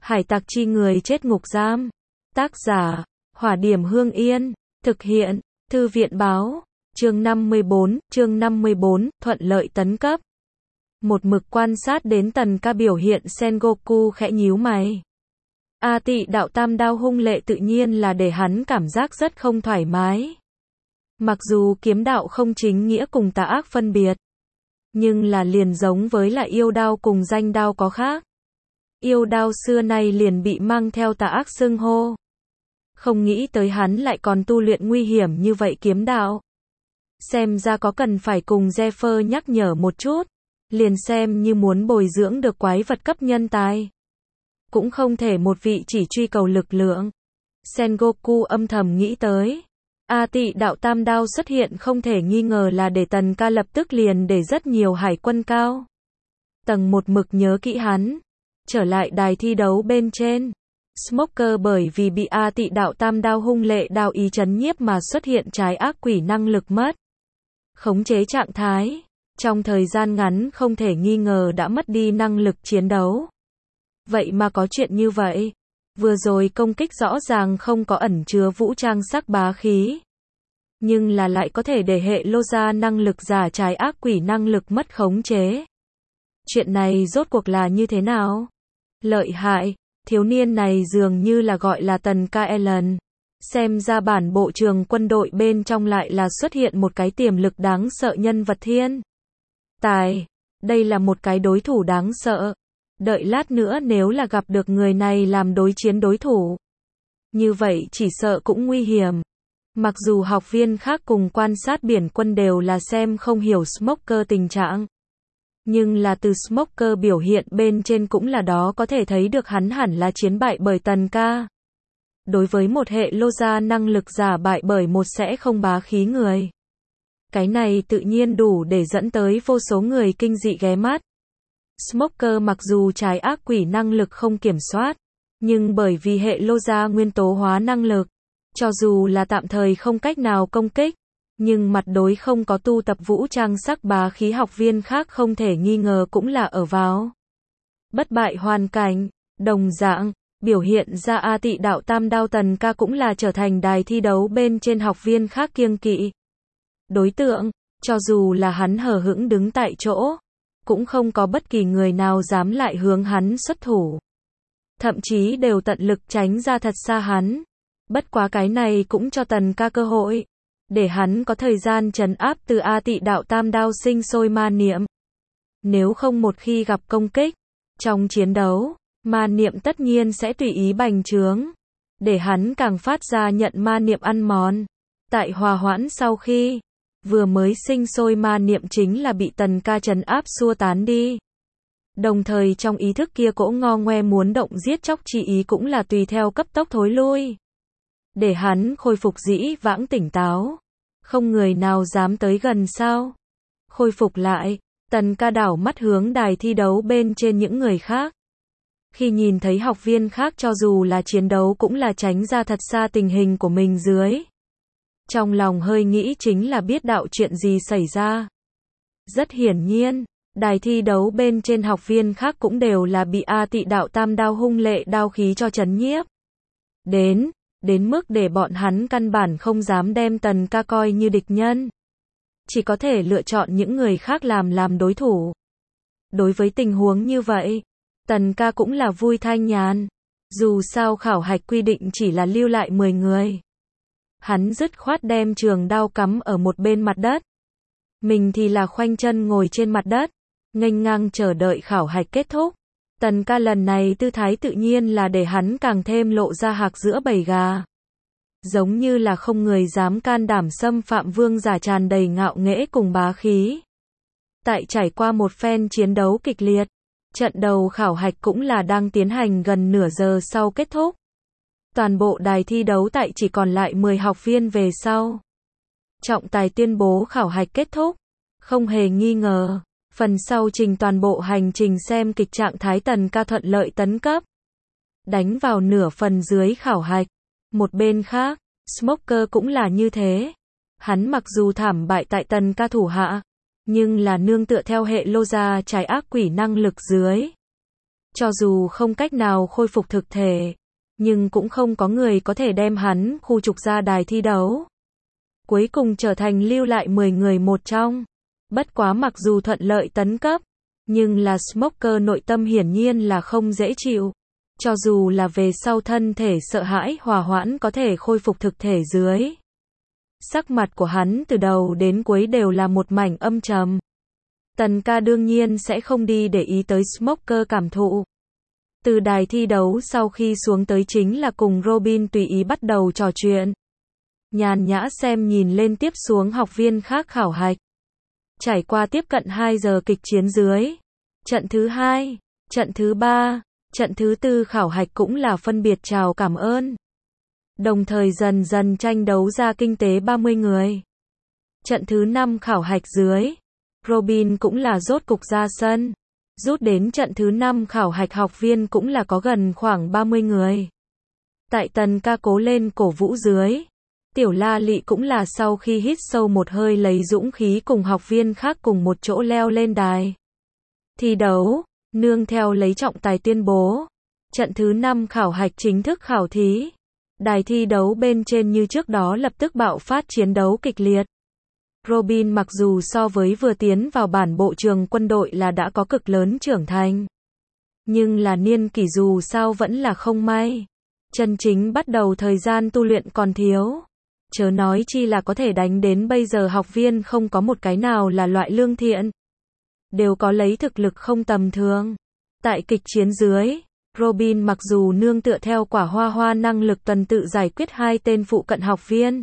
Hải tặc chi người chết ngục giam. Tác giả, Hỏa Điểm Hương Yên. Thực hiện, Thư viện báo. Chương 54, thuận lợi tấn cấp. Một mực quan sát đến Tần Ca biểu hiện, Sengoku khẽ nhíu mày. A Tị đạo tam đao hung lệ tự nhiên là để hắn cảm giác rất không thoải mái. Mặc dù kiếm đạo không chính nghĩa cùng tà ác phân biệt, nhưng là liền giống với là yêu đao cùng danh đao có khác. Yêu đao xưa nay liền bị mang theo tà ác xưng hô. Không nghĩ tới hắn lại còn tu luyện nguy hiểm như vậy kiếm đạo. Xem ra có cần phải cùng Zephyr nhắc nhở một chút, liền xem như muốn bồi dưỡng được quái vật cấp nhân tài. Cũng không thể một vị chỉ truy cầu lực lượng. Sengoku âm thầm nghĩ tới. A Tị đạo tam đao xuất hiện không thể nghi ngờ là để Tần Ca lập tức liền để rất nhiều hải quân cao tầng một mực nhớ kỹ hắn. Trở lại đài thi đấu bên trên, Smoker bởi vì bị A Tị đạo tam đao hung lệ đao ý chấn nhiếp mà xuất hiện trái ác quỷ năng lực mất khống chế trạng thái. Trong thời gian ngắn không thể nghi ngờ đã mất đi năng lực chiến đấu. Vậy mà có chuyện như vậy. Vừa rồi công kích rõ ràng không có ẩn chứa vũ trang sắc bá khí, nhưng là lại có thể để hệ lô ra năng lực giả trái ác quỷ năng lực mất khống chế. Chuyện này rốt cuộc là như thế nào? Lợi hại, thiếu niên này dường như là gọi là Tần Ca Allen. Xem ra bản bộ trường quân đội bên trong lại là xuất hiện một cái tiềm lực đáng sợ nhân vật thiên tài. Đây là một cái đối thủ đáng sợ. Đợi lát nữa nếu là gặp được người này làm đối chiến đối thủ, như vậy chỉ sợ cũng nguy hiểm. Mặc dù học viên khác cùng quan sát biển quân đều là xem không hiểu Smoker tình trạng, nhưng là từ Smoker biểu hiện bên trên cũng là đó có thể thấy được hắn hẳn là chiến bại bởi Tần Ca. Đối với một hệ lô gia năng lực giả bại bởi một sẽ không bá khí người, cái này tự nhiên đủ để dẫn tới vô số người kinh dị ghé mắt. Smoker mặc dù trái ác quỷ năng lực không kiểm soát, nhưng bởi vì hệ lô gia nguyên tố hóa năng lực, cho dù là tạm thời không cách nào công kích, nhưng mặt đối không có tu tập vũ trang sắc bá khí học viên khác không thể nghi ngờ cũng là ở vào bất bại hoàn cảnh. Đồng dạng, biểu hiện ra A Tị đạo tam đao Tần Ca cũng là trở thành đài thi đấu bên trên học viên khác kiêng kỵ đối tượng. Cho dù là hắn hờ hững đứng tại chỗ, cũng không có bất kỳ người nào dám lại hướng hắn xuất thủ. Thậm chí đều tận lực tránh ra thật xa hắn. Bất quá cái này cũng cho Tần Ca cơ hội, để hắn có thời gian trấn áp từ A Tị đạo tam đao sinh sôi ma niệm. Nếu không một khi gặp công kích, trong chiến đấu, ma niệm tất nhiên sẽ tùy ý bành trướng, để hắn càng phát ra nhận ma niệm ăn mòn. Tại hòa hoãn sau khi vừa mới sinh sôi ma niệm chính là bị Tần Ca trấn áp xua tán đi. Đồng thời trong ý thức kia cỗ ngo ngoe muốn động giết chóc chi ý cũng là tùy theo cấp tốc thối lui, để hắn khôi phục dĩ vãng tỉnh táo. Không người nào dám tới gần sao? Khôi phục lại, Tần Ca đảo mắt hướng đài thi đấu bên trên những người khác. Khi nhìn thấy học viên khác cho dù là chiến đấu cũng là tránh ra thật xa tình hình của mình dưới, trong lòng hơi nghĩ chính là biết đạo chuyện gì xảy ra. Rất hiển nhiên, đài thi đấu bên trên học viên khác cũng đều là bị A Tị đạo tam đao hung lệ đao khí cho trấn nhiếp. Đến mức để bọn hắn căn bản không dám đem Tần Ca coi như địch nhân. Chỉ có thể lựa chọn những người khác làm đối thủ. Đối với tình huống như vậy, Tần Ca cũng là vui thanh nhàn. Dù sao khảo hạch quy định chỉ là lưu lại 10 người. Hắn dứt khoát đem trường đao cắm ở một bên mặt đất. Mình thì là khoanh chân ngồi trên mặt đất, nghênh ngang chờ đợi khảo hạch kết thúc. Tần Ca lần này tư thái tự nhiên là để hắn càng thêm lộ ra hạc giữa bầy gà. Giống như là không người dám can đảm xâm phạm vương giả, tràn đầy ngạo nghễ cùng bá khí. Tại trải qua một phen chiến đấu kịch liệt, trận đầu khảo hạch cũng là đang tiến hành gần nửa giờ sau kết thúc. Toàn bộ đài thi đấu tại chỉ còn lại 10 học viên về sau. Trọng tài tuyên bố khảo hạch kết thúc. Không hề nghi ngờ, phần sau trình toàn bộ hành trình xem kịch trạng thái Tần Ca thuận lợi tấn cấp. Đánh vào nửa phần dưới khảo hạch. Một bên khác, Smoker cũng là như thế. Hắn mặc dù thảm bại tại Tần Ca thủ hạ, nhưng là nương tựa theo hệ lô gia trái ác quỷ năng lực dưới. Cho dù không cách nào khôi phục thực thể, nhưng cũng không có người có thể đem hắn khu trục ra đài thi đấu. Cuối cùng trở thành lưu lại 10 người một trong. Bất quá mặc dù thuận lợi tấn cấp, nhưng là Smoker nội tâm hiển nhiên là không dễ chịu. Cho dù là về sau thân thể sợ hãi hòa hoãn có thể khôi phục thực thể dưới. Sắc mặt của hắn từ đầu đến cuối đều là một mảnh âm trầm. Tần ca đương nhiên sẽ không đi để ý tới Smoker cảm thụ. Từ đài thi đấu sau khi xuống tới chính là cùng Robin tùy ý bắt đầu trò chuyện. Nhàn nhã xem nhìn lên tiếp xuống học viên khác khảo hạch. Trải qua tiếp cận 2 giờ kịch chiến dưới. Trận thứ 2, trận thứ 3, trận thứ 4 khảo hạch cũng là phân biệt chào cảm ơn. Đồng thời dần dần tranh đấu ra kinh tế 30 người. Trận thứ 5 khảo hạch dưới. Robin cũng là rốt cục ra sân. Rút đến trận thứ 5 khảo hạch học viên cũng là có gần khoảng 30 người. Tại Tần ca cố lên cổ vũ dưới. Tiểu La Lị cũng là sau khi hít sâu một hơi lấy dũng khí cùng học viên khác cùng một chỗ leo lên đài. Thi đấu, nương theo lấy trọng tài tuyên bố. Trận thứ 5 khảo hạch chính thức khảo thí. Đài thi đấu bên trên như trước đó lập tức bạo phát chiến đấu kịch liệt. Robin mặc dù so với vừa tiến vào bản bộ trường quân đội là đã có cực lớn trưởng thành. Nhưng là niên kỷ dù sao vẫn là không may. Chân chính bắt đầu thời gian tu luyện còn thiếu. Chớ nói chi là có thể đánh đến bây giờ học viên không có một cái nào là loại lương thiện. Đều có lấy thực lực không tầm thường. Tại kịch chiến dưới, Robin mặc dù nương tựa theo quả hoa hoa năng lực tuần tự giải quyết 2 tên phụ cận học viên.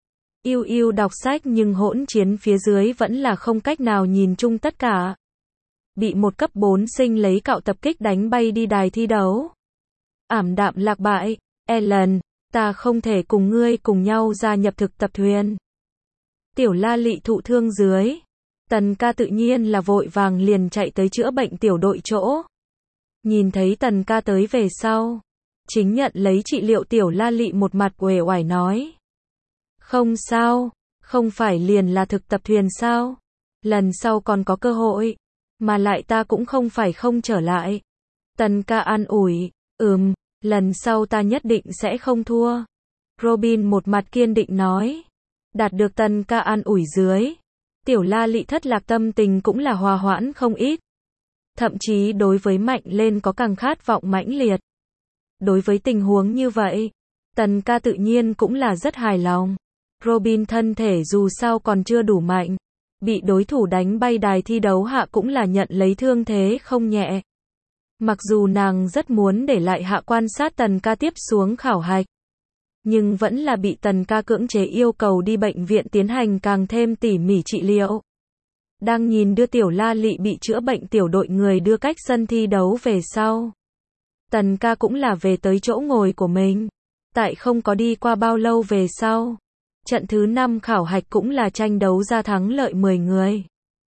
Yêu đọc sách nhưng hỗn chiến phía dưới vẫn là không cách nào nhìn chung tất cả. Bị một cấp 4 sinh lấy cạo tập kích đánh bay đi đài thi đấu. Ảm đạm lạc bại, Ellen, ta không thể cùng ngươi cùng nhau gia nhập thực tập thuyền. Tiểu La Lị thụ thương dưới. Tần ca tự nhiên là vội vàng liền chạy tới chữa bệnh tiểu đội chỗ. Nhìn thấy Tần ca tới về sau. Chính nhận lấy trị liệu Tiểu La Lị một mặt uể oải nói. Không sao, không phải liền là thực tập thuyền sao? Lần sau còn có cơ hội. Mà lại ta cũng không phải không trở lại. Tần ca an ủi, lần sau ta nhất định sẽ không thua. Robin một mặt kiên định nói. Đạt được Tần ca an ủi dưới. Tiểu La Lị thất lạc tâm tình cũng là hòa hoãn không ít. Thậm chí đối với mạnh lên có càng khát vọng mãnh liệt. Đối với tình huống như vậy, Tần ca tự nhiên cũng là rất hài lòng. Robin thân thể dù sao còn chưa đủ mạnh. Bị đối thủ đánh bay đài thi đấu hạ cũng là nhận lấy thương thế không nhẹ. Mặc dù nàng rất muốn để lại hạ quan sát Tần ca tiếp xuống khảo hạch. Nhưng vẫn là bị Tần ca cưỡng chế yêu cầu đi bệnh viện tiến hành càng thêm tỉ mỉ trị liệu. Đang nhìn đưa Tiểu La Lị bị chữa bệnh tiểu đội người đưa cách sân thi đấu về sau. Tần ca cũng là về tới chỗ ngồi của mình. Tại không có đi qua bao lâu về sau. Trận thứ 5 khảo hạch cũng là tranh đấu ra thắng lợi 10 người.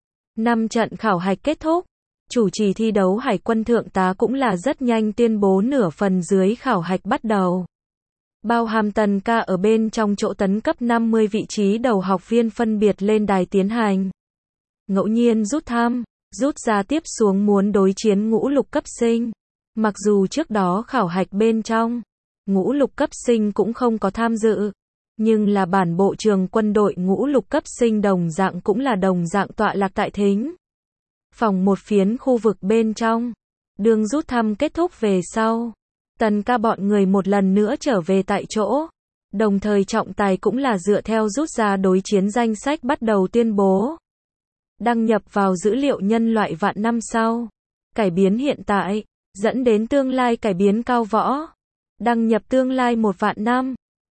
5 trận khảo hạch kết thúc. Chủ trì thi đấu Hải quân thượng tá cũng là rất nhanh tuyên bố nửa phần dưới khảo hạch bắt đầu. Bao hàm Tần ca ở bên trong chỗ tấn cấp 50 vị trí đầu học viên phân biệt lên đài tiến hành. Ngẫu nhiên rút thăm, rút ra tiếp xuống muốn đối chiến ngũ lục cấp sinh. Mặc dù trước đó khảo hạch bên trong, ngũ lục cấp sinh cũng không có tham dự. Nhưng là bản bộ trường quân đội ngũ lục cấp sinh đồng dạng cũng là đồng dạng tọa lạc tại thính phòng một phiến khu vực bên trong. Đường rút thăm kết thúc về sau. Tần ca bọn người một lần nữa trở về tại chỗ. Đồng thời trọng tài cũng là dựa theo rút ra đối chiến danh sách bắt đầu tuyên bố. Đăng nhập vào dữ liệu nhân loại vạn năm sau. Cải biến hiện tại, dẫn đến tương lai cải biến cao võ. Đăng nhập tương lai 1 vạn năm.